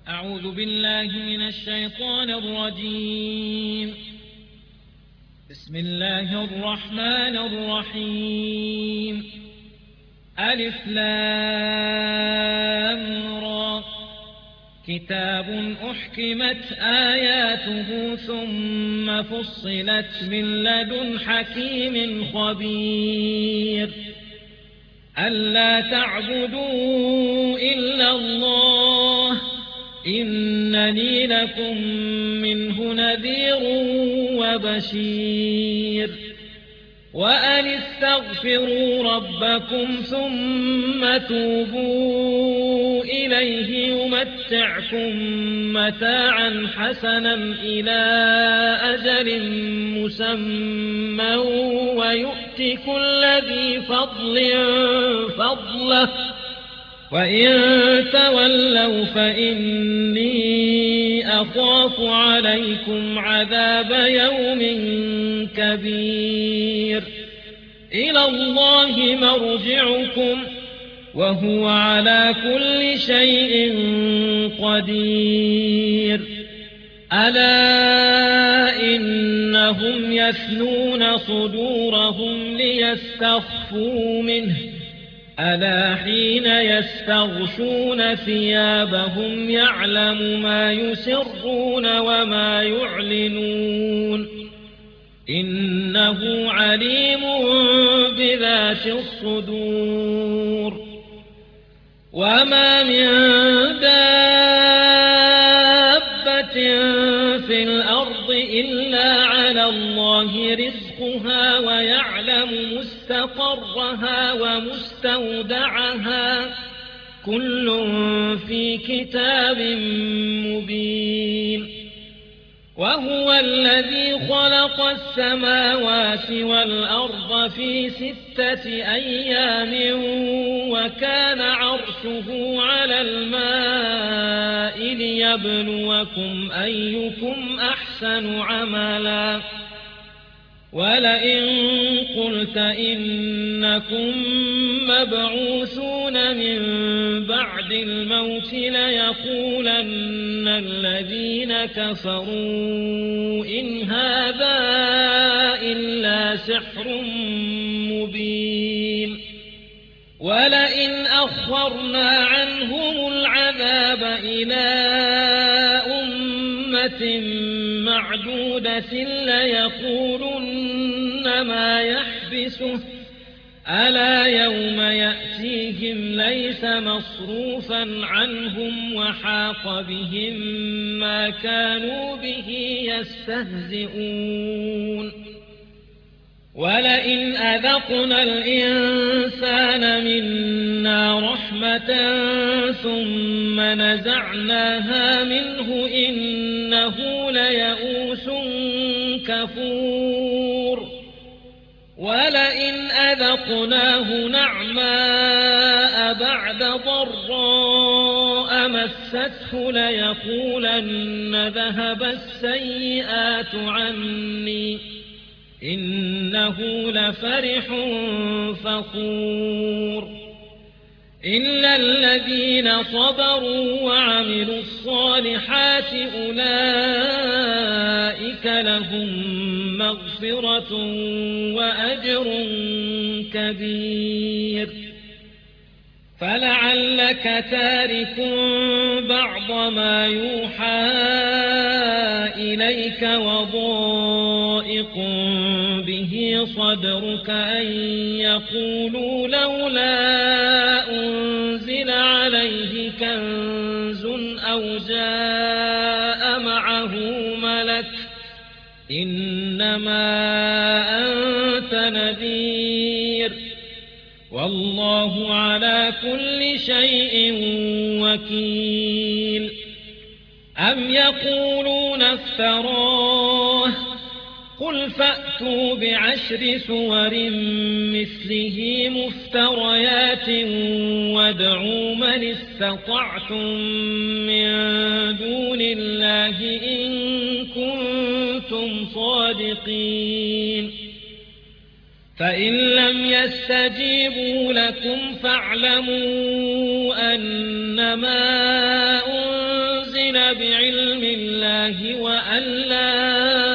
أعوذ بالله من الشيطان الرجيم. بسم الله الرحمن الرحيم. ألف لام را. كتاب أحكمت آياته ثم فصلت من لدن حكيم خبير. ألا تعبدوا إلا الله إنني لكم منه نذير وبشير. وأن استغفروا ربكم ثم توبوا إليه يمتعكم متاعا حسنا إلى أجل مسمى ويؤت كل ذي فضل فضله وإن تولوا فإني أخاف عليكم عذاب يوم كبير. إلى الله مرجعكم وهو على كل شيء قدير. ألا إنهم يثنون صدورهم ليستخفوا منه ألا حين يستغشون ثيابهم يعلم ما يسرون وما يعلنون إنه عليم بذات الصدور. وما من دابة في الأرض إلا على الله رزقها ويعلم مستقرها ومستودعها كل في كتاب مبين. وهو الذي خلق السماوات والأرض في 6 أيام وكان عرشه على الماء ليبلوكم أيكم أحسن عملا. ولئن قلت إنكم مبعوثون من بعد الموت ليقولن الذين كفروا إن هذا إلا سحر مبين. ولئن أخرنا عنهم العذاب إلى أمة معدودة ليقولن ما يحبسه ألا يوم يأتيهم ليس مصروفا عنهم وحاق بهم ما كانوا به يستهزئون. ولئن أذقنا الإنسان منا رحمة ثم نزعناها منه إنه ليئوس كفور. ولئن أذقناه نعماء بعد ضراء مسته ليقولن ذهب السيئات عني إنه لفرح فخور. إلا الذين صبروا وعملوا الصالحات أولئك لهم مغفرة وأجر كبير. فلعلك تارك بعض ما يوحى إليك وضائق به صدرك أن يقولوا لولا أنزل عليه كنز أو جاء معه ملك إنما أنت نذير والله على كل شيء وكيل. أم يقولون افتراه قل فأتوا ب10 سور مثله مفتريات وادعوا من استطعتم من دون الله إن كنتم صادقين. فإن لم يستجيبوا لكم فاعلموا أنما أنزل العالمين بعلم الله وأن لا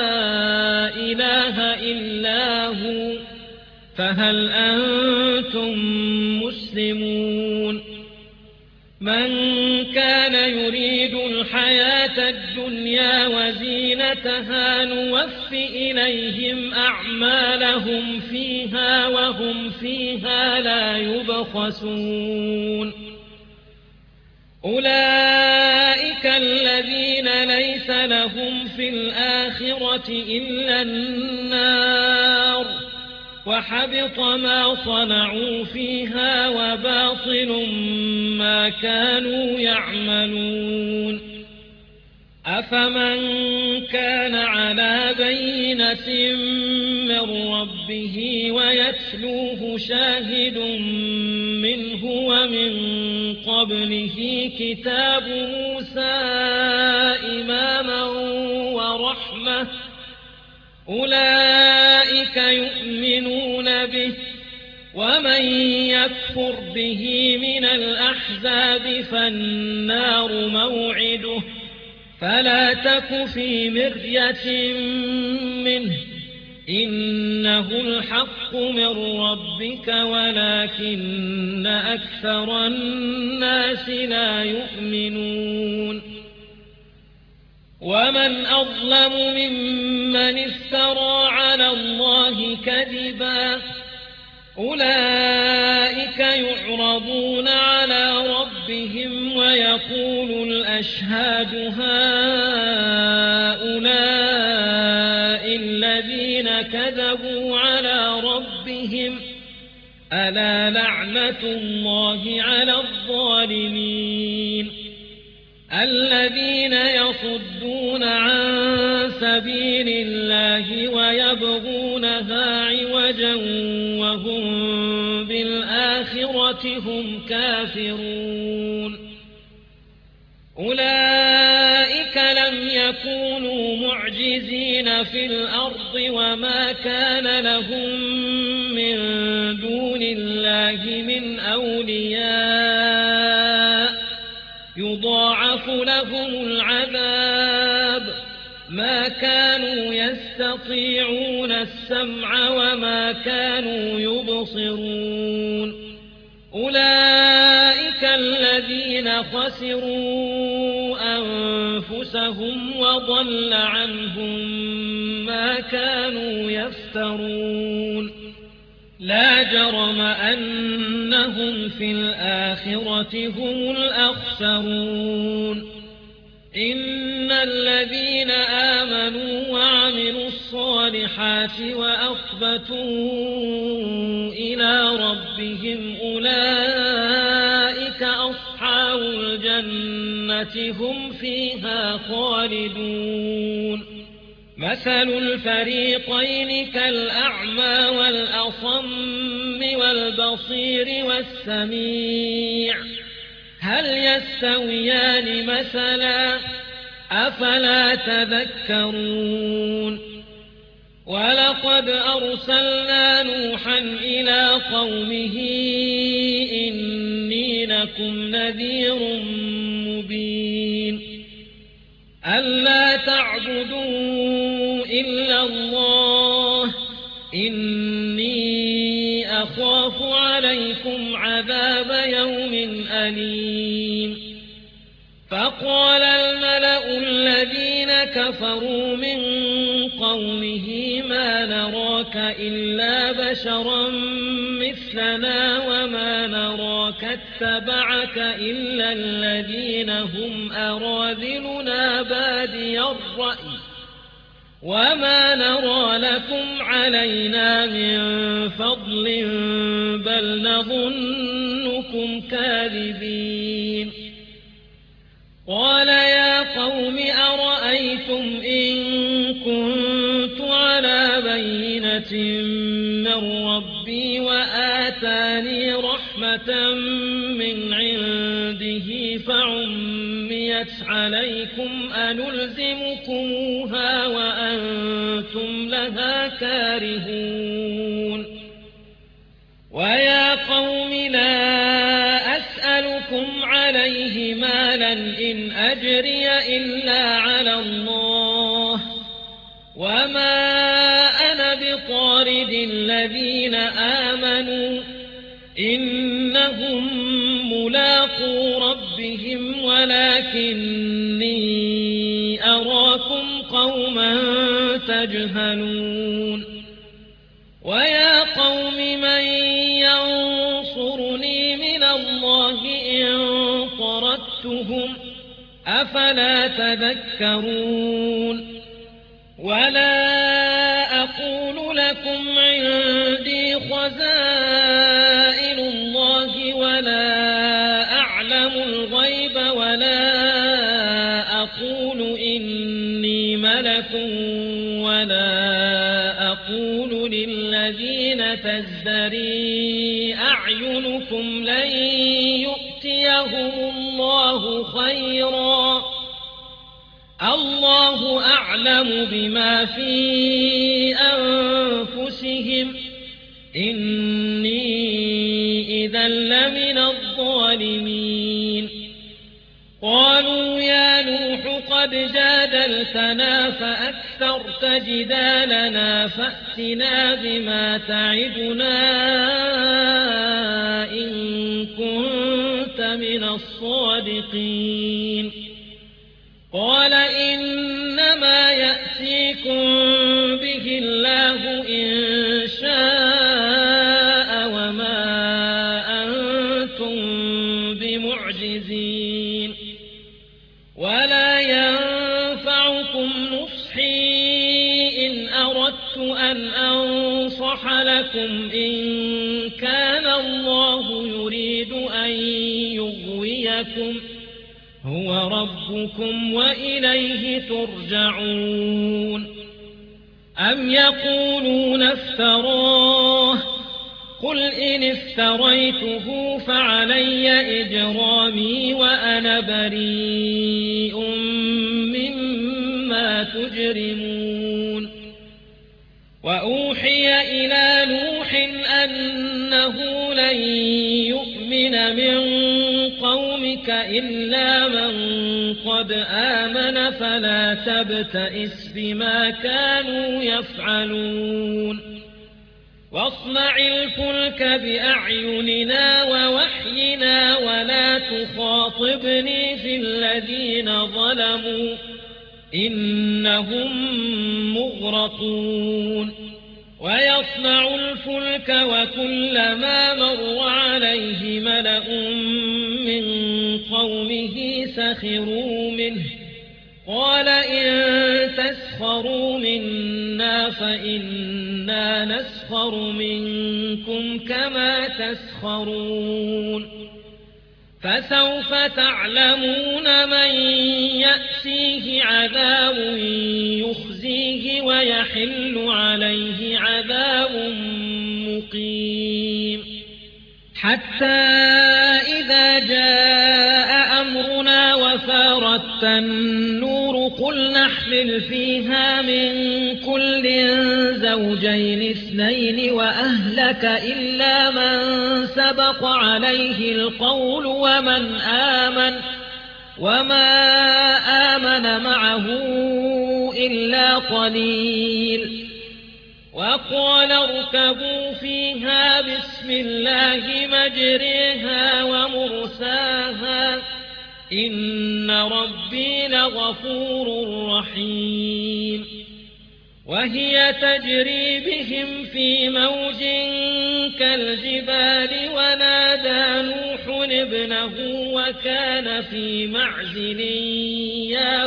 إله إلا هو، فهل أنتم مسلمون؟ من كان يريد الحياة الدنيا وزينتها نوف إليهم أعمالهم فيها وهم فيها لا يبخسون. أولئك الذين ليس لهم في الآخرة إلا النار، وحبط ما صنعوا فيها وباطل ما كانوا يعملون. أفمن كان على بينة من ربه ويتلوه شاهد منه ومن قبله كتاب موسى إماما ورحمة، أولئك يؤمنون به، ومن يكفر به من الأحزاب فالنار موعده، فلا تك في مرية منه، إنه الحق من ربك ولكن أكثر الناس لا يؤمنون. ومن أظلم ممن افترى على الله كذبا، أولئك يعرضون على ربهم ويقول الأشهاد هؤلاء الذين كذبوا على ربهم، ألا لعنة الله على الظالمين. الذين يصدون عن سبيل الله ويبغونها عوجا وهم بالآخرة هم كافرون، أولئك لم يكونوا معجزين في الأرض وما كان لهم من دون الله من أولياء، يضاعف لهم العذاب، ما كانوا يستطيعون السمع وما كانوا يبصرون. أولئك الذين خسروا أنفسهم وضل عنهم ما كانوا يفترون. لا جرم أنهم في الآخرة هم الأخسرون. إن الذين آمنوا وعملوا الصالحات وأخبتوا إلى ربهم أولئك أصحاب الجنة هم فيها خالدون. مثل الفريقين كالأعمى والأصم والبصير والسميع، هل يستويان مثلا؟ أفلا تذكرون. ولقد أرسلنا نوحا إلى قومه إني لكم نذير مبين، ألا تعبدوا إلا الله، إني أخاف عليكم عذاب يوم أليم. فقال الملأ الذين كفروا من قومه ما نراك إلا بشرا مثلنا وما نراك اتبعك إلا الذين هم أراذلنا بادي الرأي وما نرى لكم علينا من فضل بل نظنكم كاذبين. قال يا قوم أرأيتم إن كنت على بينة من ربي وآتاني رحمة من عنده فعميت عليكم أنلزمكموها وأنتم لها كارهون. ويا قوم لا أسألكم على عليه مالا إن أجري إلا على الله وما أنا بطارد الذين آمنوا إنهم ملاقو ربهم ولكني أراكم قوما تجهلون ويا قوم من ينصرني من الله إن طردتهم أفلا تذكرون ولا أقول لكم عندي خزائن الله ولا أعلم الغيب ولا أقول إني ملك ولا أقول للذين تزدري أعينكم لن يؤتيهم الله خيرا الله أعلم بما في أنفسهم إني إذا لمن الظالمين قالوا يا نوح قد جادلتنا فأكثرت جدالنا فأتنا بما تعدنا إن كنت من الصادقين قال إنما يأتيكم به الله إن شاء وما أنتم بمعجزين ولا ينفعكم نصحي إن أردت أن أنصح لكم إن كان الله يريد أن يغويكم هو ربكم وإليه ترجعون أم يقولون افتراه قل إن افتريته فعلي إجرامي وأنا بريء مما تجرمون وأوحي إلى نوح أنه لن يؤمن من قومك إلا من قد آمن فلا تبتئس بما كانوا يفعلون واصنع الفلك بأعيننا ووحينا ولا تخاطبني في الذين ظلموا إنهم مغرقون ويصنع الفلك وكلما مر عليه ملأ من قومه سخروا منه قال إن تسخروا منا فإنا نسخر منكم كما تسخرون فسوف تعلمون من يأتيه عذاب يخزيه ويحل عليه عذاب مقيم حتى إذا جاء أمرنا وفارت النور قل نحمل فيها من كل زوجين اثنين وأهلك إلا من سبق عليه القول وما آمن معه إلا قليل وقال اركبوا فيها بسم الله مجريها ومرساها إن ربي لغفور رحيم وهي تجري بهم في موج كالجبال ونادى نوح ابنه وكان في معزل يا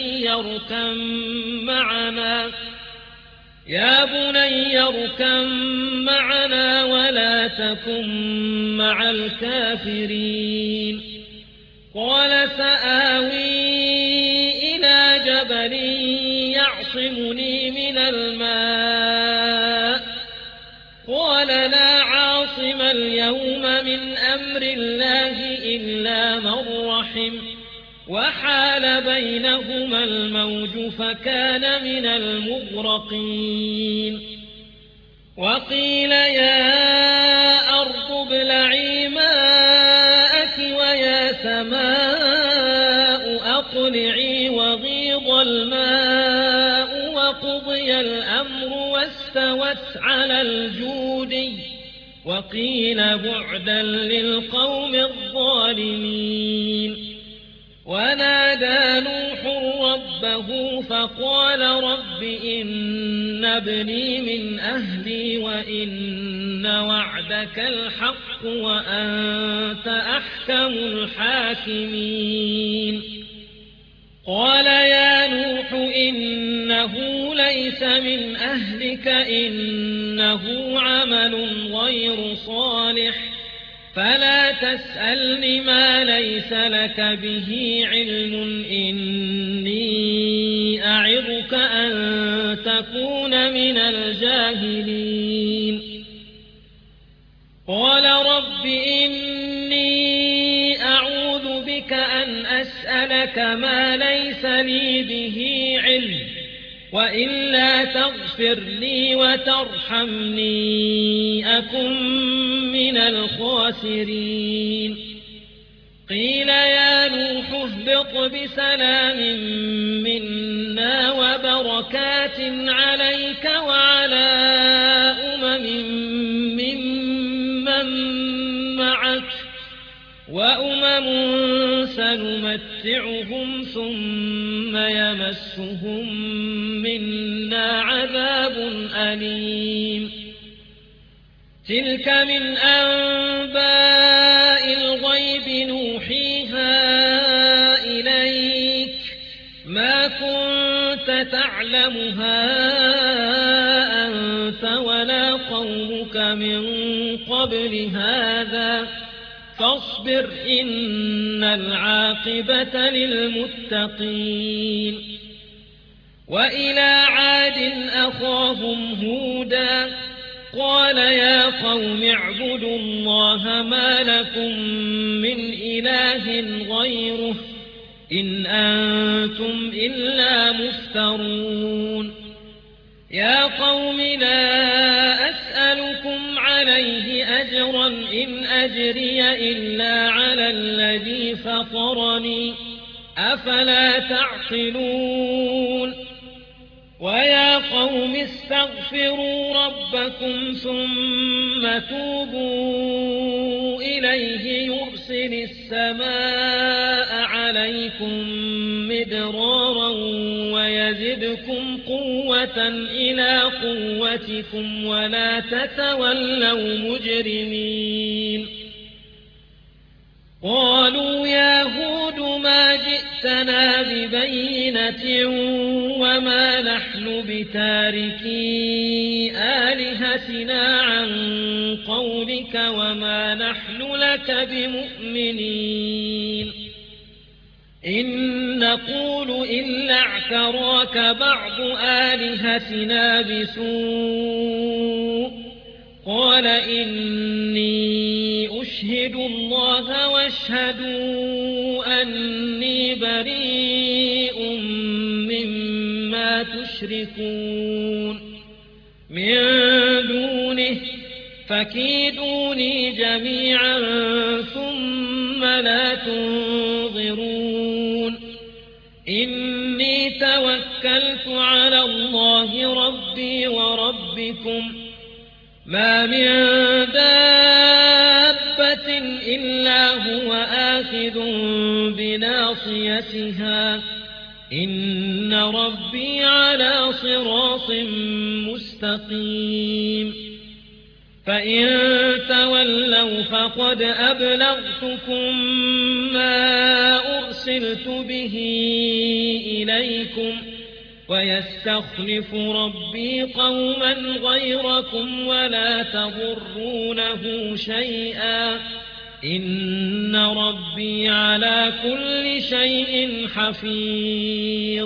بني اركب معنا ولا تكن مع الكافرين قال سآوي إلى جبل يعصمني من الماء قال لا عاصم اليوم من أمر الله إلا من رحم وحال بينهما الموج فكان من المغرقين وقيل يا أرض ابلعي ماءك يا سماء أقلعي وغيض الماء وقضي الأمر واستوت على الجودي وقيل بعدا للقوم الظالمين. ونادى نوح ربه فقال رب إن ابني من أهلي وإن وعدك الحق وأنت أحكم الحاكمين. قال يا نوح إنه ليس من أهلك إنه عمل غير صالح فلا تسألني ما ليس لك به علم إني أعظك أن تكون من الجاهلين. قال رب إني أعوذ بك أن أسألك ما ليس لي به علم وإلا تغفر لي وترحمني أكن من الخاسرين. قيل يا نوح اهبط بسلام منا وبركات عليك وعلى ممن معك وأمم سنمتعهم ثم يمسهم منا عذاب أليم. تلك من أنباء الغيب نوحيها إليك ما كنت تعلمها أنت ولا قومك من قبل هذا فاصبر إن العاقبة للمتقين. وإلى عاد أخاهم هودا قال يا قوم اعبدوا الله ما لكم من إله غيره إن أنتم إلا مفترون. يا قوم لا أسألكم عليه أجرا إن أجري إلا على الذي فطرني أفلا تعقلون. ويا قوم استغفروا ربكم ثم توبوا إليه يرسل السماء عليكم مدرارا ويزدكم قوة إلى قوتكم ولا تتولوا مجرمين. قالوا يا هود ما جئتنا ببينة وما نحن بتاركي آلهتنا عن قولك وما نحن لك بمؤمنين إن نقول إلا اعتراك بعض آلهتنا بسوء. قال إني أشهد الله واشهدوا أني بريء مما تشركون من دونه فكيدوني جميعا ثم لا تنظرون. إني توكلت على الله ربي وربكم ما من دابة إلا هو آخذ بناصيتها إن ربي على صراط مستقيم. فإن تولوا فقد أبلغتكم ما أرسلت به إليكم ويستخلف ربي قوما غيركم ولا تضرونه شيئا إن ربي على كل شيء حفيظ.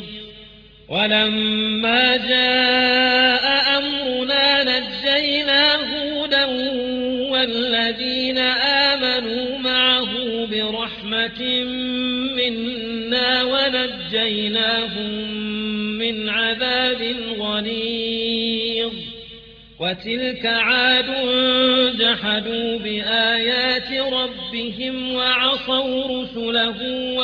ولما جاء أمرنا نجينا هودا والذين آمنوا معه برحمة منا ونجيناهم من عذاب غليظ. وتلك عاد جحدوا بآيات ربهم وعصوا رسله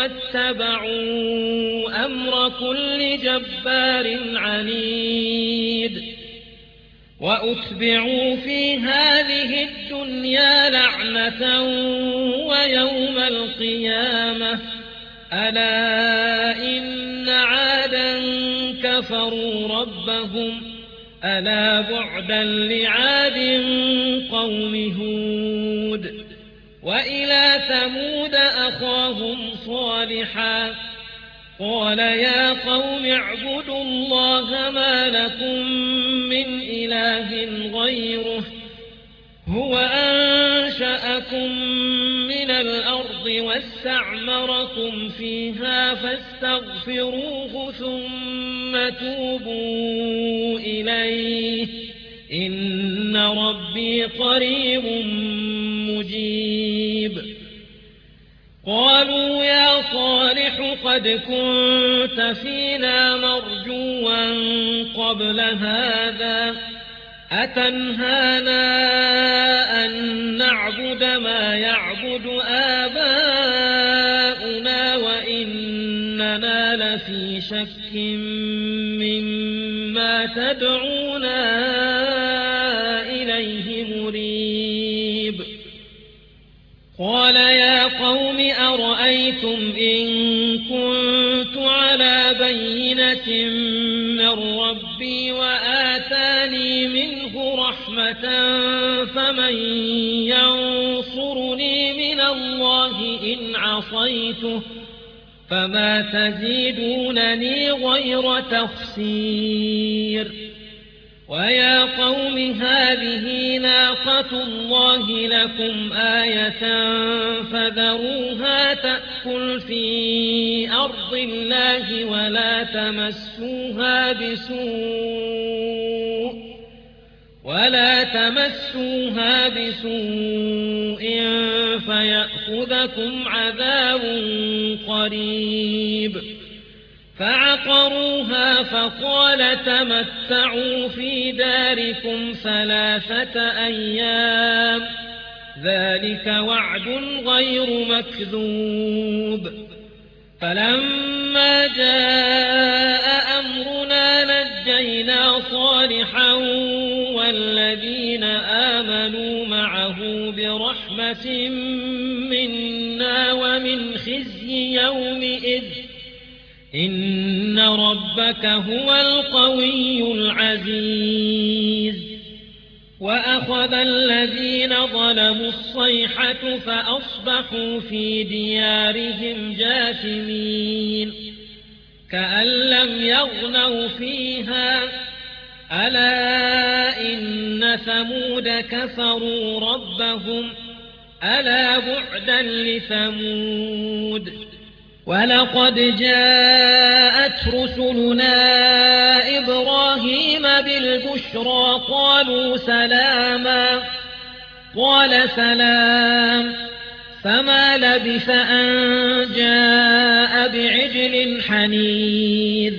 واتبعوا أمر كل جبار عنيد وأتبعوا في هذه الدنيا لعنة ويوم القيامة ألا إن عادا كفروا ربهم ألا بعدا لعاد قوم هود وإلى ثمود أخاهم صالحا قال يا قوم اعبدوا الله ما لكم من إله غيره هو أنشأكم من الأرض واستعمركم فيها فاستغفروه ثم توبوا إليه إن ربي قريب مجيب قالوا يا صالح قد كنت فينا مرجوا قبل هذا أتنهانا أن نعبد ما يعبد آباؤنا وإننا لفي شك مما تدعونا إليه مريب قال يا قوم أرأيتم إن كنت على بينة من ربي وآتاني منه رحمة فمن ينصرني من الله إن عصيته فما تزيدونني غير تخسير ويا قوم هذه ناقة الله لكم آية فذروها تأكل في أرض الله ولا تمسوها بسوء فيأخذكم عذاب قريب فعقروها فقال تمتعوا في داركم 3 أيام ذلك وعد غير مكذوب فلما جاء أمرنا نجينا صالحا والذين آمنوا معه برحمة منا ومن خزي يومئذ إن ربك هو القوي العزيز وأخذ الذين ظلموا الصيحة فأصبحوا في ديارهم جاثمين كأن لم يغنوا فيها ألا إن ثمود كفروا ربهم ألا بعدا لثمود ولقد جاءت رسلنا إبراهيم بالبشرى قالوا سلاما قال سلام فما لبث أن جاء بعجل حنيذ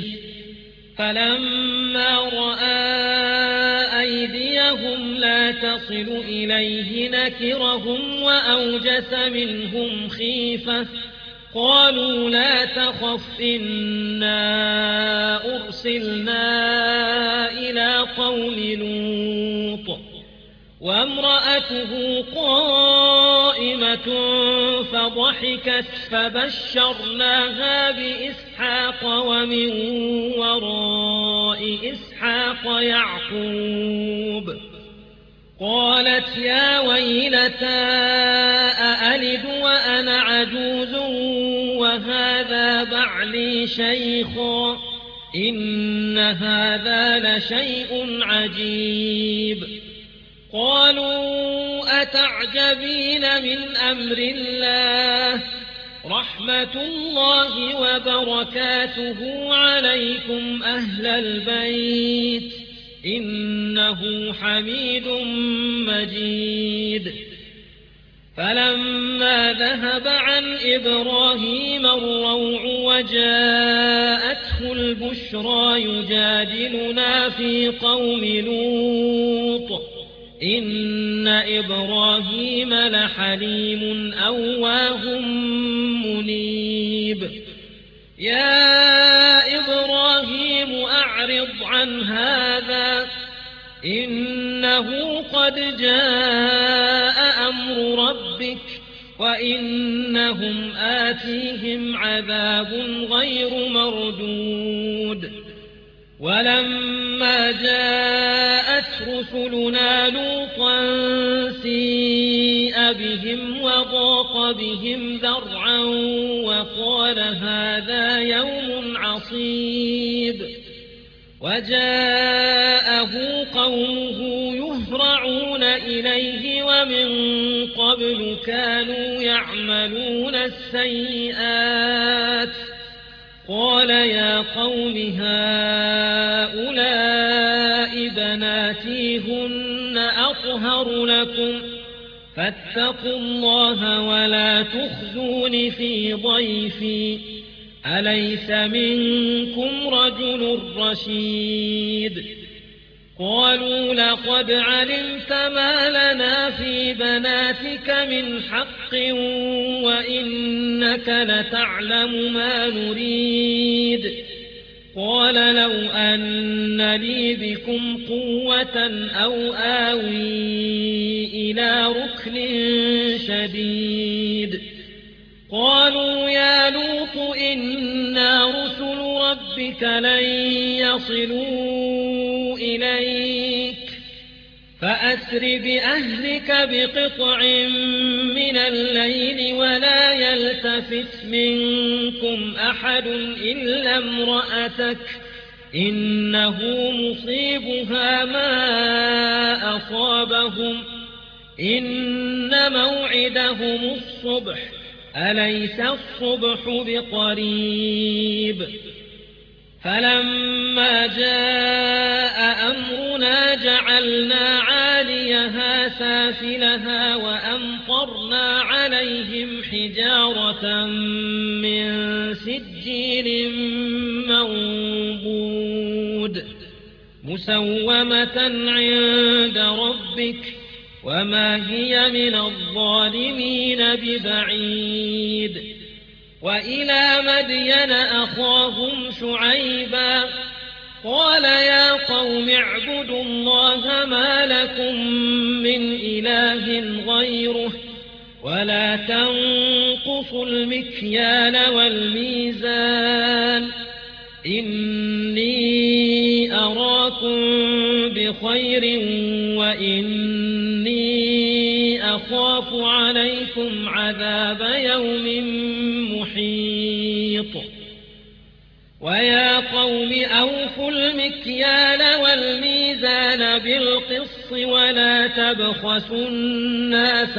فلما رأى أيديهم لا تصل إليه نكرهم وأوجس منهم خيفة قالوا لا تخف إنا أرسلنا إلى قوم لوط وامرأته قائمة فضحكت فبشرناها بإسحاق ومن وراء إسحاق يعقوب قالت يا ويلتى أألد وأنا عجوز وهذا بعلي شيخا إن هذا لشيء عجيب قالوا أتعجبين من أمر الله رحمة الله وبركاته عليكم أهل البيت إنه حميد مجيد فلما ذهب عن إبراهيم الروع وجاءته جاءته البشرى يجادلنا في قوم لوط إن إبراهيم لحليم أواه منيب يا إبراهيم أعرض عن هذا إنه قد جاء أمر ربك وإنهم آتيهم عذاب غير مردود ولما جاءت رسلنا لوطا سيء بهم وضاق بهم ذرعا وقال هذا يوم عصيب وجاءه قومه يهرعون إليه ومن قبل كانوا يعملون السيئات قال يا قوم هؤلاء بناتي هن أطهر لكم فاتقوا الله ولا تخزون في ضيفي أليس منكم رجل رشيد قالوا لقد علمت ما لنا في بناتك من حق وإنك لتعلم ما نريد قال لو أن لي بكم قوة أو آوي إلى ركن شديد قالوا يا لوط إنا رسل ربك لن يصلوا إليك فأسر بأهلك بقطع من الليل ولا يلتفت منكم أحد إلا امرأتك إنه مصيبها ما أصابهم إن موعدهم الصبح أليس الصبح بقريب فلما جاء أمرنا جعلنا عاليها سافلها وأمطرنا عليهم حجارة من سجيل منضود مسومة عند ربك وما هي من الظالمين ببعيد وإلى مدين أخاهم شعيبا قال يا قوم اعبدوا الله ما لكم من إله غيره ولا تنقصوا المكيال والميزان إني أراكم بخير وإني أخاف عليكم عذاب يوم محيط ويا قوم أوفوا المكيال والميزان بالقسط ولا تبخسوا الناس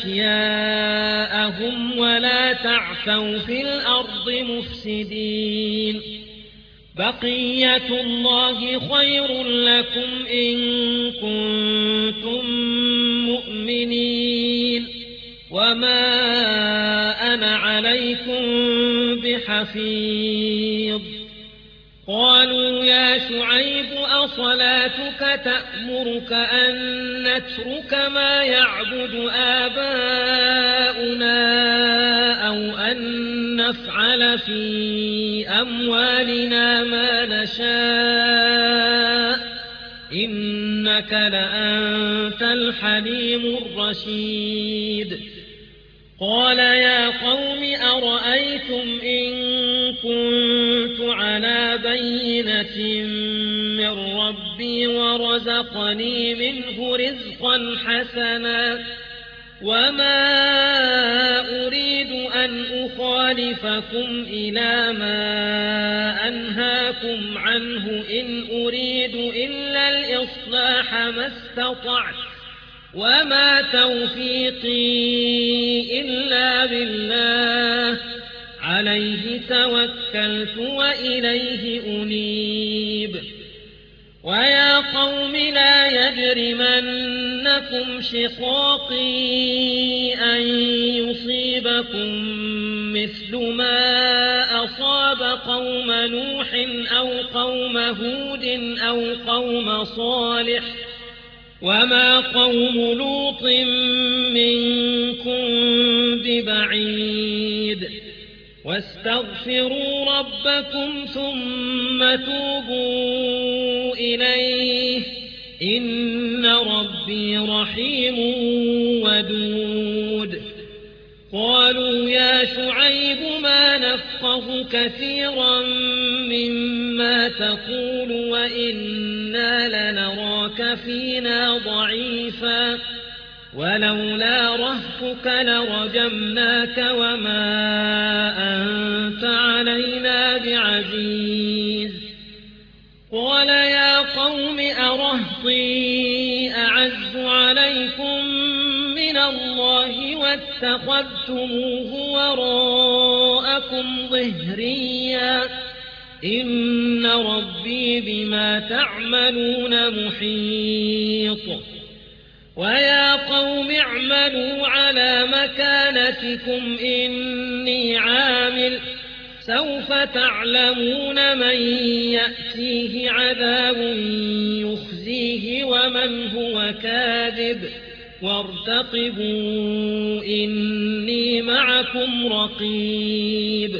أشياءهم ولا تعثوا في الأرض مفسدين بقية الله خير لكم إن كنتم مؤمنين وما أنا عليكم بحفيظ قالوا يا شعيب أصلاتك تأمرك أن نترك ما يعبد آباؤنا أو أن نفعل في أموالنا ما نشاء إنك لأنت الحليم الرشيد قال يا قوم أرأيتم إن كنت على بينة من ربي ورزقني منه رزقا حسنا وما أريد أن أخالفكم إلى ما أنهاكم عنه إن أريد إلا الإصلاح ما استطعت وما توفيقي إلا بالله عليه توكلت وإليه أنيب ويا قوم لا يجرمنكم شقاقي أن يصيبكم مثل ما أصاب أصاب قوم نوح أو قوم هود أو قوم صالح وما قوم لوط منكم ببعيد واستغفروا ربكم ثم توبوا إليه إن ربي رحيم ودود قالوا يا شعيب ما نفقه كثيرا مما تقول وإنا لنراك فينا ضعيفا ولولا رهطك لرجمناك وما أنت علينا بعزيز قال يا قوم أرهطي أعز عليكم من الله واتخذتموه وراءكم ظهريا إن ربي بما تعملون محيط ويا قوم اعملوا على مكانتكم إني عامل سوف تعلمون من يأتيه عذاب يخزيه ومن هو كاذب وارتقبوا إني معكم رقيب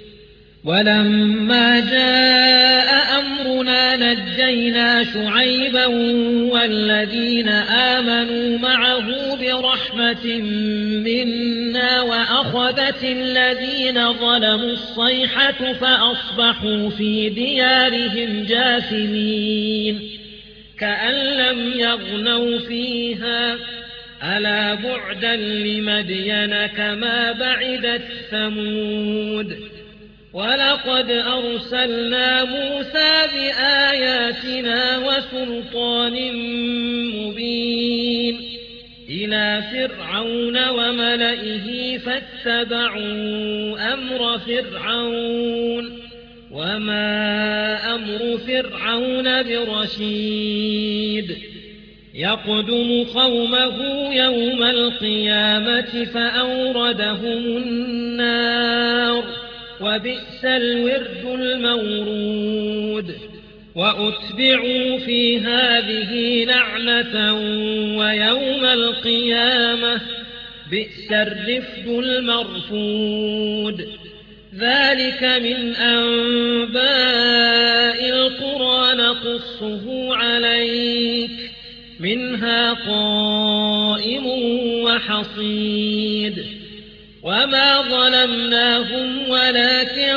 ولما جاء أمرنا نجينا شعيبا والذين آمنوا معه برحمة منا وأخذت الذين ظلموا الصيحة فأصبحوا في ديارهم جاثمين كأن لم يغنوا فيها ألا بعدا لمدين كما بعدت ثمود ولقد أرسلنا موسى بآياتنا وسلطان مبين إلى فرعون وملئه فاتبعوا أمر فرعون وما أمر فرعون برشيد يقدم قومه يوم القيامة فأوردهم النار وبئس الورد المورود وأتبعوا في هذه لعنة ويوم القيامة بئس الرفد المرفود ذلك من أنباء القرى نقصه عليك منها قائم وحصيد وما ظلمناهم ولكن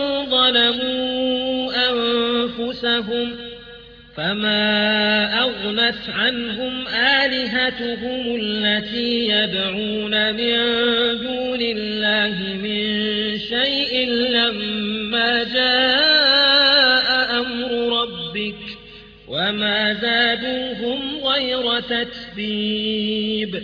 ظلموا أنفسهم فما أغنت عنهم آلهتهم التي يدعون من دون الله من شيء لما جاء أمر ربك وما زادوهم غير تتبيب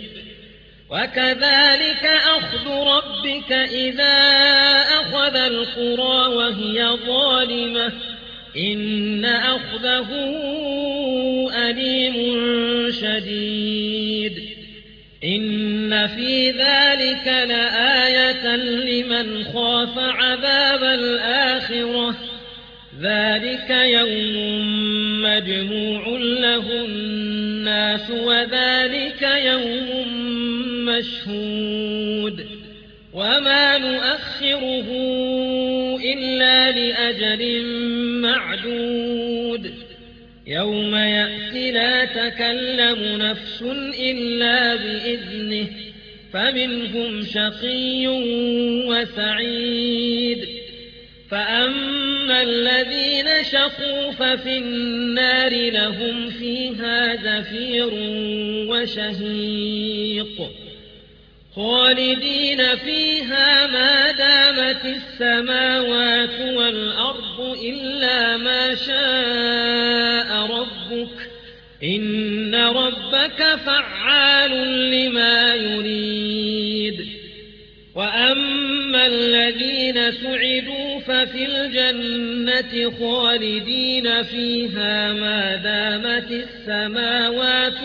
وكذلك أخذ ربك إذا أخذ القرى وهي ظالمة إن أخذه أليم شديد إن في ذلك لآية لمن خاف عذاب الآخرة ذلك يوم مجموع له الناس وذلك يوم مشهود وما نؤخره إلا لأجل معدود يوم يأتي لا تكلم نفس إلا بإذنه فمنهم شقي وسعيد فأما الذين شقوا ففي النار لهم فيها زفير وشهيق خالدين فيها ما دامت السماوات والأرض إلا ما شاء ربك إن ربك فعال لما يريد وأما الذين سعدوا ففي الجنة خالدين فيها ما دامت السماوات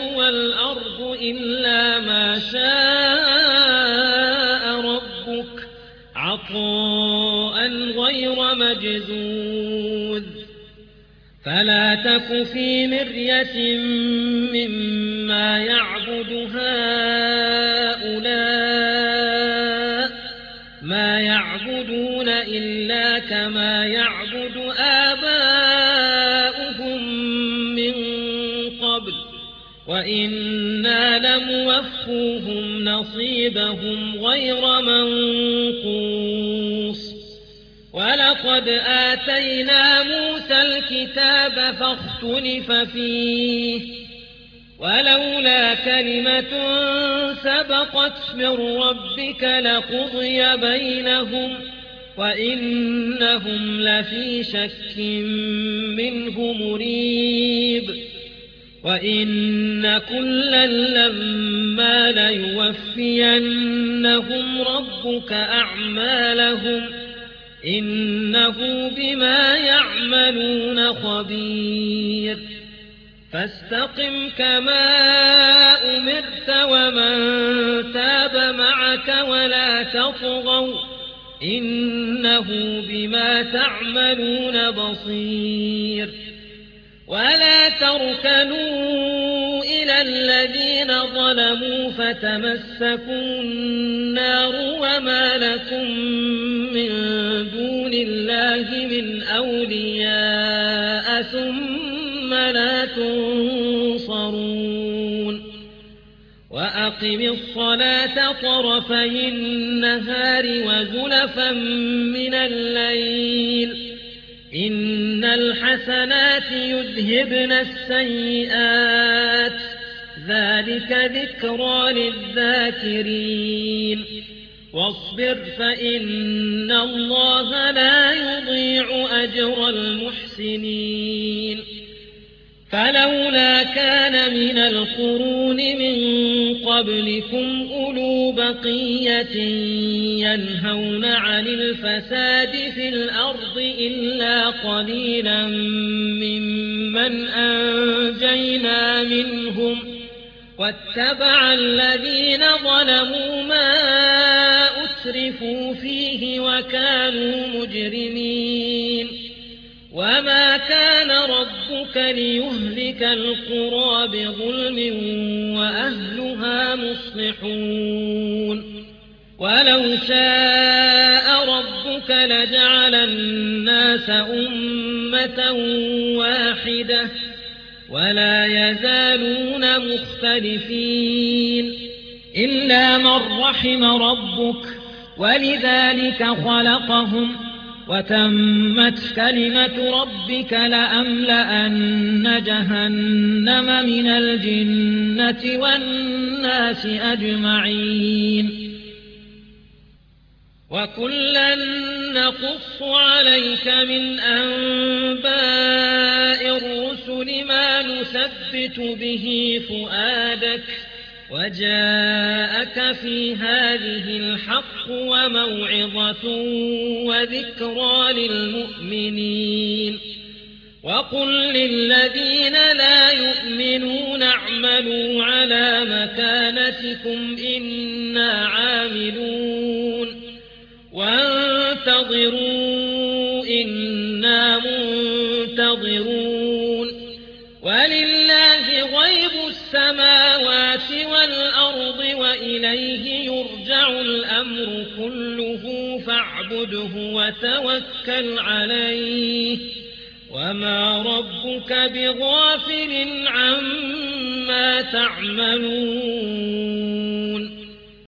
والأرض إلا ما شاء ربك عطاء غير مجذوذ فلا تك في مرية مما يعبد هؤلاء ما يعبدون إلا كما يعبد آباؤهم من قبل وإنا لموفوهم نصيبهم غير منقوص ولقد آتينا موسى الكتاب فاختلف فيه ولولا كلمة سبقت من ربك لقضي بينهم وإنهم لفي شك منه مريب وإن كلا لما ليوفينهم ربك أعمالهم إنه بما يعملون خبير فاستقم كما أمرت ومن تاب معك ولا تطغوا إنه بما تعملون بصير ولا تركنوا إلى الذين ظلموا فتمسكوا النار وما لكم من دون الله من أولياء ثم لا تنصرون وأقم الصلاة طرفي النهار وزلفا من الليل إن الحسنات يذهبن السيئات ذلك ذكرى للذاكرين واصبر فإن الله لا يضيع أجر المحسنين فلولا كان من القرون من قبلكم أولو بقية ينهون عن الفساد في الأرض إلا قليلا ممن أنجينا منهم واتبع الذين ظلموا ما أترفوا فيه وكانوا مجرمين وما كان ربك ليهلك القرى بظلم وأهلها مصلحون ولو شاء ربك لجعل الناس أمة واحدة ولا يزالون مختلفين إلا من رحم ربك ولذلك خلقهم وتمت كلمة ربك لأملأن جهنم من الجنة والناس أجمعين وكلا نقص عليك من أنباء الرسل ما نثبت به فؤادك وجاءك في هذه الحق وموعظة وذكرى للمؤمنين وقل للذين لا يؤمنون اعملوا على مكانتكم إنا عاملون وانتظروا إنا منتظرون ولله غيب السماوات والأرض وإليه يرجع الأمر كله فاعبده وتوكل عليه وما ربك بغافل عما تعملون